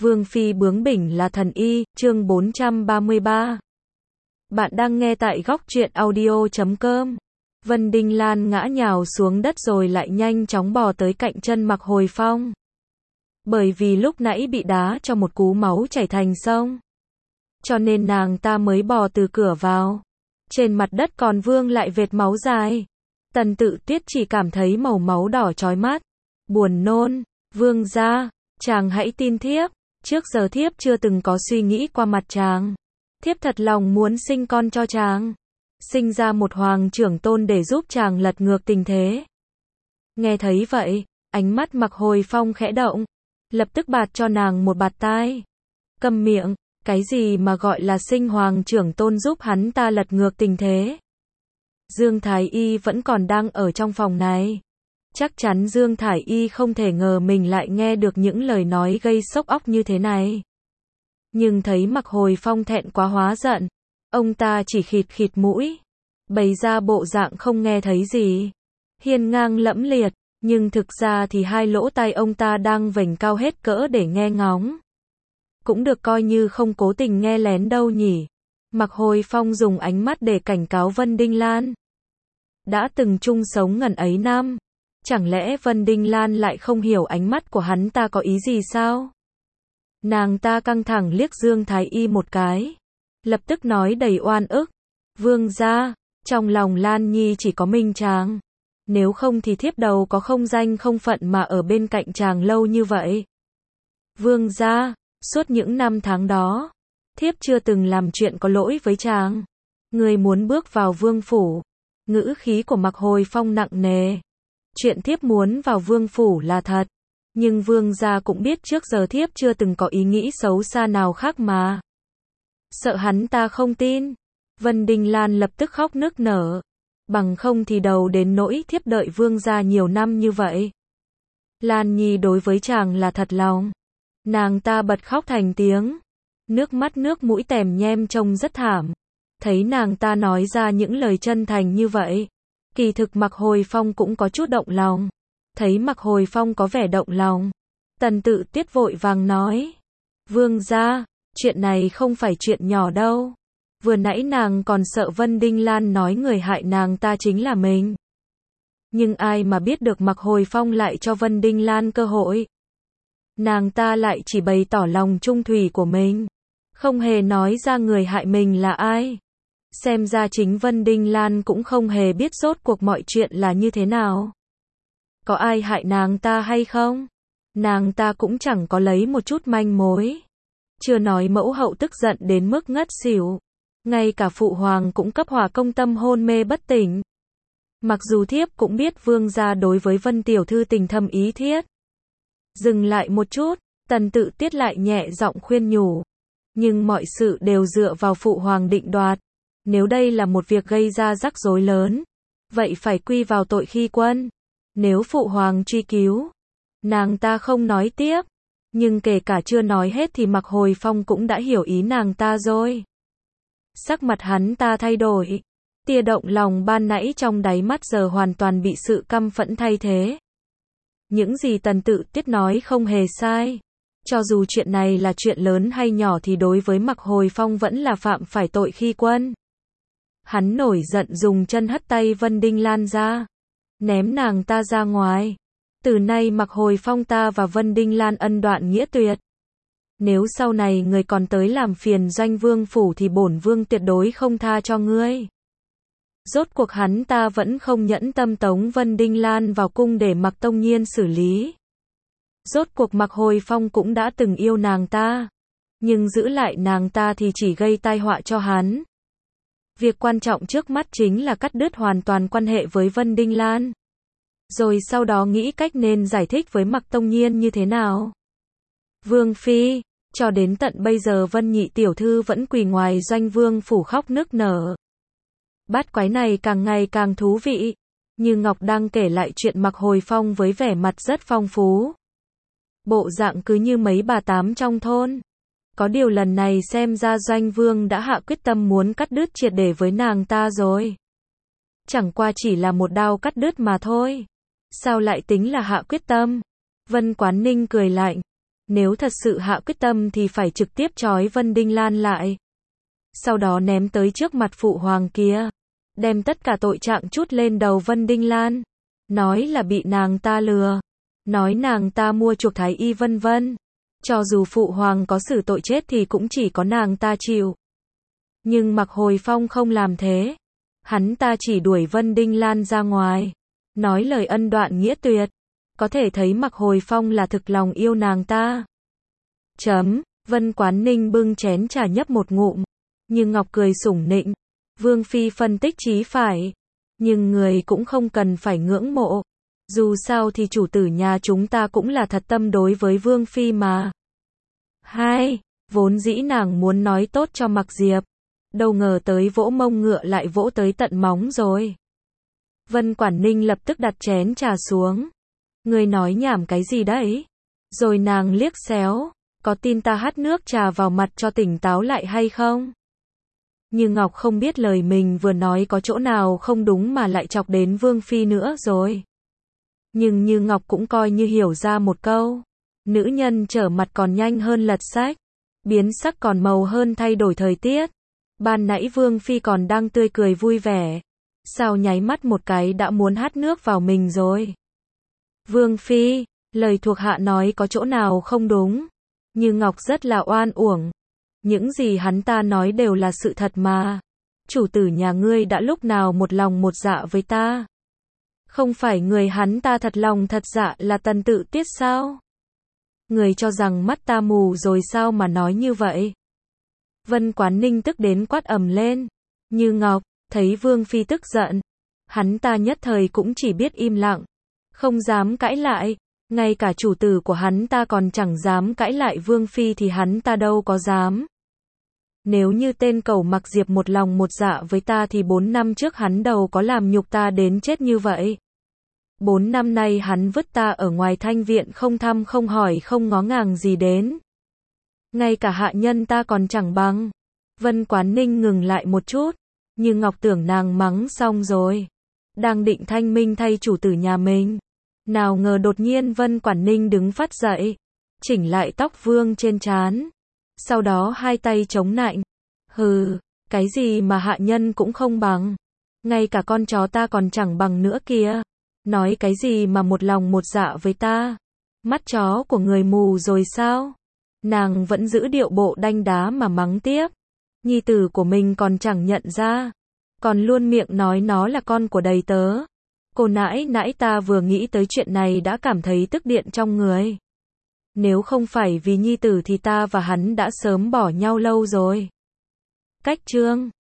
Vương phi bướng bỉnh là thần y, chương 433. Bạn đang nghe tại góc truyện audio.com. Vân Đinh Lan ngã nhào xuống đất rồi lại nhanh chóng bò tới cạnh chân Mạc Hồi Phong. Bởi vì lúc nãy bị đá cho một cú máu chảy thành sông, cho nên nàng ta mới bò từ cửa vào. Trên mặt đất còn vương lại vệt máu dài. Tần Tự Tuyết chỉ cảm thấy màu máu đỏ chói mắt, buồn nôn. Vương gia, chàng hãy tin thiếp. Trước giờ thiếp chưa từng có suy nghĩ qua mặt chàng. Thiếp thật lòng muốn sinh con cho chàng, sinh ra một hoàng trưởng tôn để giúp chàng lật ngược tình thế. Nghe thấy vậy, ánh mắt Mạc Hồi Phong khẽ động, lập tức bạt cho nàng một bạt tai. Câm miệng, cái gì mà gọi là sinh hoàng trưởng tôn giúp hắn ta lật ngược tình thế? Dương Thái Y vẫn còn đang ở trong phòng này. Chắc chắn Dương Thái Y không thể ngờ mình lại nghe được những lời nói gây sốc óc như thế này. Nhưng thấy Mạc Hồi Phong thẹn quá hóa giận, ông ta chỉ khịt khịt mũi, bày ra bộ dạng không nghe thấy gì, hiên ngang lẫm liệt, nhưng thực ra thì hai lỗ tai ông ta đang vểnh cao hết cỡ để nghe ngóng. Cũng được coi như không cố tình nghe lén đâu nhỉ. Mạc Hồi Phong dùng ánh mắt để cảnh cáo Vân Đinh Lan. Đã từng chung sống ngần ấy năm, chẳng lẽ Vân Đinh Lan lại không hiểu ánh mắt của hắn ta có ý gì sao? Nàng ta căng thẳng liếc Dương Thái Y một cái, lập tức nói đầy oan ức. Vương gia, trong lòng Lan Nhi chỉ có mình chàng. Nếu không thì thiếp đầu có không danh không phận mà ở bên cạnh chàng lâu như vậy. Vương gia, suốt những năm tháng đó, thiếp chưa từng làm chuyện có lỗi với chàng. Người muốn bước vào vương phủ. Ngữ khí của Mạc Hồi Phong nặng nề. Chuyện thiếp muốn vào vương phủ là thật, nhưng vương gia cũng biết trước giờ thiếp chưa từng có ý nghĩ xấu xa nào khác mà. Sợ hắn ta không tin, Vân Đinh Lan lập tức khóc nức nở. Bằng không thì đầu đến nỗi thiếp đợi vương gia nhiều năm như vậy. Lan Nhi đối với chàng là thật lòng. Nàng ta bật khóc thành tiếng, nước mắt nước mũi tèm nhem trông rất thảm. Thấy nàng ta nói ra những lời chân thành như vậy, kỳ thực Mạc Hồi Phong cũng có chút động lòng. Thấy Mạc Hồi Phong có vẻ động lòng, Tần Tự Tuyết vội vàng nói: Vương gia, chuyện này không phải chuyện nhỏ đâu. Vừa nãy nàng còn sợ Vân Đinh Lan nói người hại nàng ta chính là mình. Nhưng ai mà biết được Mạc Hồi Phong lại cho Vân Đinh Lan cơ hội. Nàng ta lại chỉ bày tỏ lòng trung thủy của mình, không hề nói ra người hại mình là ai. Xem ra chính Vân Đinh Lan cũng không hề biết rốt cuộc mọi chuyện là như thế nào. Có ai hại nàng ta hay không? Nàng ta cũng chẳng có lấy một chút manh mối. Chưa nói mẫu hậu tức giận đến mức ngất xỉu. Ngay cả phụ hoàng cũng cấp hỏa công tâm hôn mê bất tỉnh. Mặc dù thiếp cũng biết vương gia đối với Vân tiểu thư tình thâm ý thiết. Dừng lại một chút, Tần Tự Tuyết lại nhẹ giọng khuyên nhủ. Nhưng mọi sự đều dựa vào phụ hoàng định đoạt. Nếu đây là một việc gây ra rắc rối lớn, vậy phải quy vào tội khi quân. Nếu phụ hoàng truy cứu, nàng ta không nói tiếp. Nhưng kể cả chưa nói hết thì Mạc Hồi Phong cũng đã hiểu ý nàng ta rồi. Sắc mặt hắn ta thay đổi. Tia động lòng ban nãy trong đáy mắt giờ hoàn toàn bị sự căm phẫn thay thế. Những gì Tần Tự Tuyết nói không hề sai. Cho dù chuyện này là chuyện lớn hay nhỏ thì đối với Mạc Hồi Phong vẫn là phạm phải tội khi quân. Hắn nổi giận dùng chân hất tay Vân Đinh Lan ra, ném nàng ta ra ngoài. Từ nay Mạc Hồi Phong ta và Vân Đinh Lan ân đoạn nghĩa tuyệt. Nếu sau này người còn tới làm phiền doanh vương phủ thì bổn vương tuyệt đối không tha cho ngươi. Rốt cuộc hắn ta vẫn không nhẫn tâm tống Vân Đinh Lan vào cung để Mạc Tông Nhiên xử lý. Rốt cuộc Mạc Hồi Phong cũng đã từng yêu nàng ta, nhưng giữ lại nàng ta thì chỉ gây tai họa cho hắn. Việc quan trọng trước mắt chính là cắt đứt hoàn toàn quan hệ với Vân Đinh Lan. Rồi sau đó nghĩ cách nên giải thích với Mạc Tông Nhiên như thế nào. Vương phi, cho đến tận bây giờ Vân nhị tiểu thư vẫn quỳ ngoài doanh vương phủ khóc nức nở. Bát quái này càng ngày càng thú vị. Như Ngọc đang kể lại chuyện Mạc Hồi Phong với vẻ mặt rất phong phú. Bộ dạng cứ như mấy bà tám trong thôn. Có điều lần này xem ra doanh vương đã hạ quyết tâm muốn cắt đứt triệt để với nàng ta rồi. Chẳng qua chỉ là một đao cắt đứt mà thôi. Sao lại tính là hạ quyết tâm? Vân Quán Ninh cười lạnh. Nếu thật sự hạ quyết tâm thì phải trực tiếp trói Vân Đinh Lan lại. Sau đó ném tới trước mặt phụ hoàng kia. Đem tất cả tội trạng trút lên đầu Vân Đinh Lan. Nói là bị nàng ta lừa. Nói nàng ta mua chuộc thái y vân vân. Cho dù phụ hoàng có xử tội chết thì cũng chỉ có nàng ta chịu. Nhưng Mạc Hồi Phong không làm thế. Hắn ta chỉ đuổi Vân Đinh Lan ra ngoài. Nói lời ân đoạn nghĩa tuyệt. Có thể thấy Mạc Hồi Phong là thực lòng yêu nàng ta. Vân Quán Ninh bưng chén trà nhấp một ngụm. Như Ngọc cười sủng nịnh. Vương Phi phân tích chí phải. Nhưng người cũng không cần phải ngưỡng mộ. Dù sao thì chủ tử nhà chúng ta cũng là thật tâm đối với Vương Phi mà. Vốn dĩ nàng muốn nói tốt cho Mạc Diệp. Đâu ngờ tới vỗ mông ngựa lại vỗ tới tận móng rồi. Vân Quản Ninh lập tức đặt chén trà xuống. Người nói nhảm cái gì đấy? Rồi nàng liếc xéo. Có tin ta hắt nước trà vào mặt cho tỉnh táo lại hay không? Như Ngọc không biết lời mình vừa nói có chỗ nào không đúng mà lại chọc đến Vương Phi nữa rồi. Nhưng Như Ngọc cũng coi như hiểu ra một câu. Nữ nhân trở mặt còn nhanh hơn lật sách. Biến sắc còn màu hơn thay đổi thời tiết. Ban nãy Vương Phi còn đang tươi cười vui vẻ. Sao nháy mắt một cái đã muốn hắt nước vào mình rồi? Vương Phi, lời thuộc hạ nói có chỗ nào không đúng? Như Ngọc rất là oan uổng. Những gì hắn ta nói đều là sự thật mà. Chủ tử nhà ngươi đã lúc nào một lòng một dạ với ta? Không phải người hắn ta thật lòng thật dạ là Tần Tự Tiết sao? Người cho rằng mắt ta mù rồi sao mà nói như vậy? Vân Quán Ninh tức đến quát ầm lên. Như Ngọc, thấy Vương Phi tức giận. Hắn ta nhất thời cũng chỉ biết im lặng. Không dám cãi lại. Ngay cả chủ tử của hắn ta còn chẳng dám cãi lại Vương Phi thì hắn ta đâu có dám. Nếu như tên cẩu Mạc Diệp một lòng một dạ với ta thì 4 năm trước hắn đâu có làm nhục ta đến chết như vậy. 4 năm nay hắn vứt ta ở ngoài thanh viện không thăm không hỏi không ngó ngàng gì đến. Ngay cả hạ nhân ta còn chẳng bằng. Vân Quán Ninh ngừng lại một chút. Như Ngọc tưởng nàng mắng xong rồi. Đang định thanh minh thay chủ tử nhà mình. Nào ngờ đột nhiên Vân Quán Ninh đứng phát dậy. Chỉnh lại tóc vương trên trán. Sau đó hai tay chống nạnh. Hừ, cái gì mà hạ nhân cũng không bằng. Ngay cả con chó ta còn chẳng bằng nữa kìa. Nói cái gì mà một lòng một dạ với ta. Mắt chó của người mù rồi sao? Nàng vẫn giữ điệu bộ đanh đá mà mắng tiếp. Nhi tử của mình còn chẳng nhận ra. Còn luôn miệng nói nó là con của đầy tớ. Cô nãi nãi ta vừa nghĩ tới chuyện này đã cảm thấy tức điện trong người. Nếu không phải vì nhi tử thì ta và hắn đã sớm bỏ nhau lâu rồi. Cách chương